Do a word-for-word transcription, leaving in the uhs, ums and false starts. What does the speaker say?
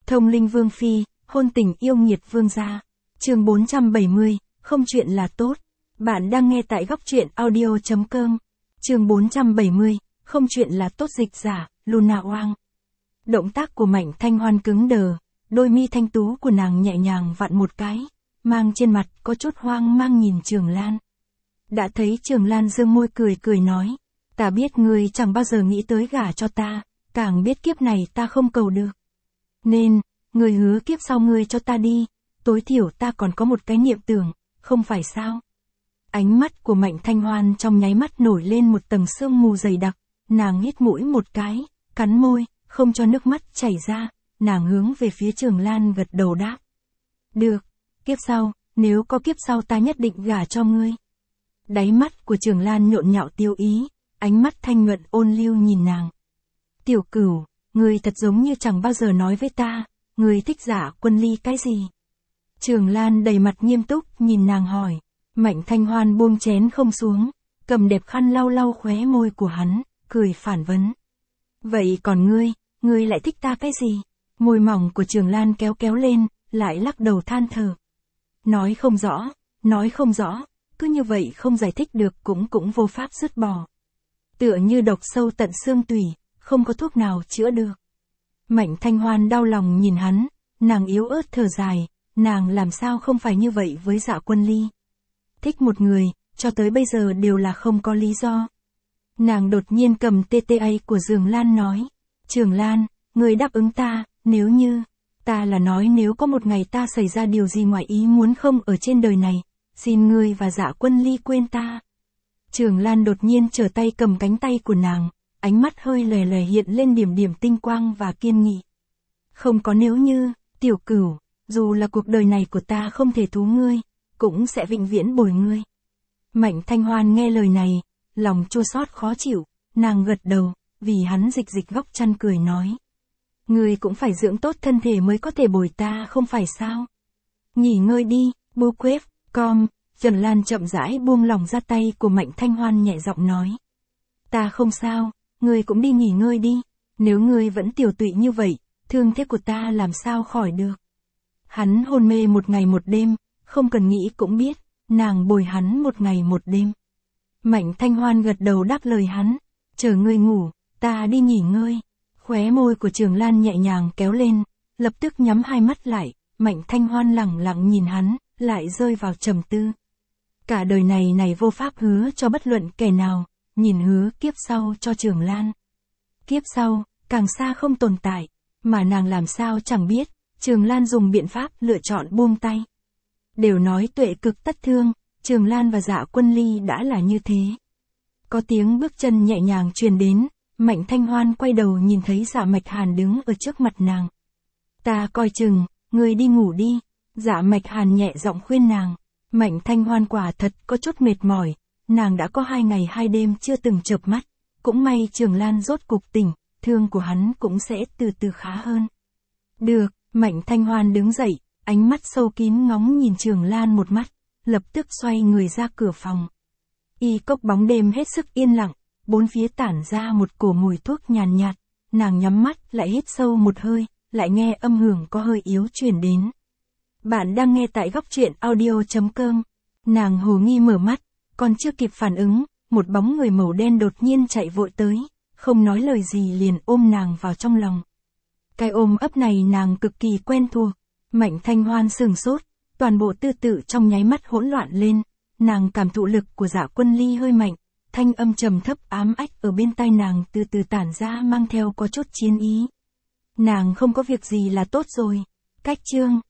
Thông linh vương phi, hôn tình yêu nghiệt vương gia. Chương bốn trăm bảy mươi, không chuyện là tốt. Bạn đang nghe tại góc truyện audio chấm com. Chương bốn trăm bảy mươi, không chuyện là tốt. Dịch giả, Luna Oang. Động tác của Mạnh Thanh Hoan cứng đờ, đôi mi thanh tú của nàng nhẹ nhàng vặn một cái, mang trên mặt có chút hoang mang nhìn Trường Lan. Đã thấy Trường Lan dương môi cười cười nói, ta biết ngươi chẳng bao giờ nghĩ tới gả cho ta, càng biết kiếp này ta không cầu được. Nên, ngươi hứa kiếp sau ngươi cho ta đi, tối thiểu ta còn có một cái niệm tưởng, không phải sao? Ánh mắt của Mạnh Thanh Hoan trong nháy mắt nổi lên một tầng sương mù dày đặc, nàng hít mũi một cái, cắn môi, không cho nước mắt chảy ra, nàng hướng về phía Trường Lan gật đầu đáp. Được, kiếp sau, nếu có kiếp sau ta nhất định gả cho ngươi. Đáy mắt của Trường Lan nhộn nhạo tiêu ý, ánh mắt thanh nhuận ôn lưu nhìn nàng. Tiểu Cửu, ngươi thật giống như chẳng bao giờ nói với ta, ngươi thích Dạ Quân Ly cái gì? Trường Lan đầy mặt nghiêm túc nhìn nàng hỏi. Mạnh Thanh Hoan buông chén không xuống, cầm đẹp khăn lau lau khóe môi của hắn, cười phản vấn. Vậy còn ngươi, ngươi lại thích ta cái gì? Môi mỏng của Trường Lan kéo kéo lên, lại lắc đầu than thở. Nói không rõ, nói không rõ, cứ như vậy không giải thích được cũng cũng vô pháp dứt bỏ. Tựa như độc sâu tận xương tủy, không có thuốc nào chữa được. Mạnh Thanh Hoan đau lòng nhìn hắn, nàng yếu ớt thở dài, nàng làm sao không phải như vậy với Dạ Quân Ly. Thích một người, cho tới bây giờ đều là không có lý do. Nàng đột nhiên cầm tê tê a của Trường Lan nói, Trường Lan, người đáp ứng ta, nếu như, ta là nói nếu có một ngày ta xảy ra điều gì ngoài ý muốn không ở trên đời này, xin ngươi và Dạ Quân Ly quên ta. Trường Lan đột nhiên trở tay cầm cánh tay của nàng, ánh mắt hơi lè lè hiện lên điểm điểm tinh quang và kiên nghị. Không có nếu như, Tiểu Cửu, dù là cuộc đời này của ta không thể thú ngươi, cũng sẽ vĩnh viễn bồi ngươi. Mạnh Thanh Hoan nghe lời này, lòng chua xót khó chịu, nàng gật đầu, vì hắn dịch dịch góc chăn cười nói. Ngươi cũng phải dưỡng tốt thân thể mới có thể bồi ta không phải sao? Nghỉ ngơi đi, bu quếp, com, Trường Lan chậm rãi buông lòng ra tay của Mạnh Thanh Hoan nhẹ giọng nói. Ta không sao, ngươi cũng đi nghỉ ngơi đi, nếu ngươi vẫn tiểu tụy như vậy, thương thế của ta làm sao khỏi được. Hắn hôn mê một ngày một đêm, không cần nghĩ cũng biết, nàng bồi hắn một ngày một đêm. Mạnh Thanh Hoan gật đầu đáp lời hắn, chờ ngươi ngủ, ta đi nghỉ ngơi. Khóe môi của Trường Lan nhẹ nhàng kéo lên, lập tức nhắm hai mắt lại, Mạnh Thanh Hoan lẳng lặng nhìn hắn, lại rơi vào trầm tư. Cả đời này này vô pháp hứa cho bất luận kẻ nào, nhìn hứa kiếp sau cho Trường Lan. Kiếp sau, càng xa không tồn tại, mà nàng làm sao chẳng biết, Trường Lan dùng biện pháp lựa chọn buông tay. Đều nói tuệ cực tất thương, Trường Lan và Dạ Quân Ly đã là như thế. Có tiếng bước chân nhẹ nhàng truyền đến, Mạnh Thanh Hoan quay đầu nhìn thấy Dạ Mạch Hàn đứng ở trước mặt nàng. Ta coi chừng, ngươi đi ngủ đi, Dạ Mạch Hàn nhẹ giọng khuyên nàng. Mạnh Thanh Hoan quả thật có chút mệt mỏi, nàng đã có hai ngày hai đêm chưa từng chợp mắt, cũng may Trường Lan rốt cục tỉnh, thương của hắn cũng sẽ từ từ khá hơn. Được, Mạnh Thanh Hoan đứng dậy, ánh mắt sâu kín ngóng nhìn Trường Lan một mắt, lập tức xoay người ra cửa phòng. Y cốc bóng đêm hết sức yên lặng, bốn phía tản ra một cổ mùi thuốc nhàn nhạt, nàng nhắm mắt lại hít sâu một hơi, lại nghe âm hưởng có hơi yếu truyền đến. Bạn đang nghe tại góc truyện audio chấm com. Nàng hồ nghi mở mắt, còn chưa kịp phản ứng, một bóng người màu đen đột nhiên chạy vội tới, không nói lời gì liền ôm nàng vào trong lòng. Cái ôm ấp này nàng cực kỳ quen thuộc. Mạnh Thanh Hoan sừng sốt, toàn bộ tư tự trong nháy mắt hỗn loạn lên, nàng cảm thụ lực của Dạ Quân Ly hơi mạnh, thanh âm trầm thấp ám ách ở bên tai nàng từ từ tản ra mang theo có chút chiến ý. Nàng không có việc gì là tốt rồi. Cách chương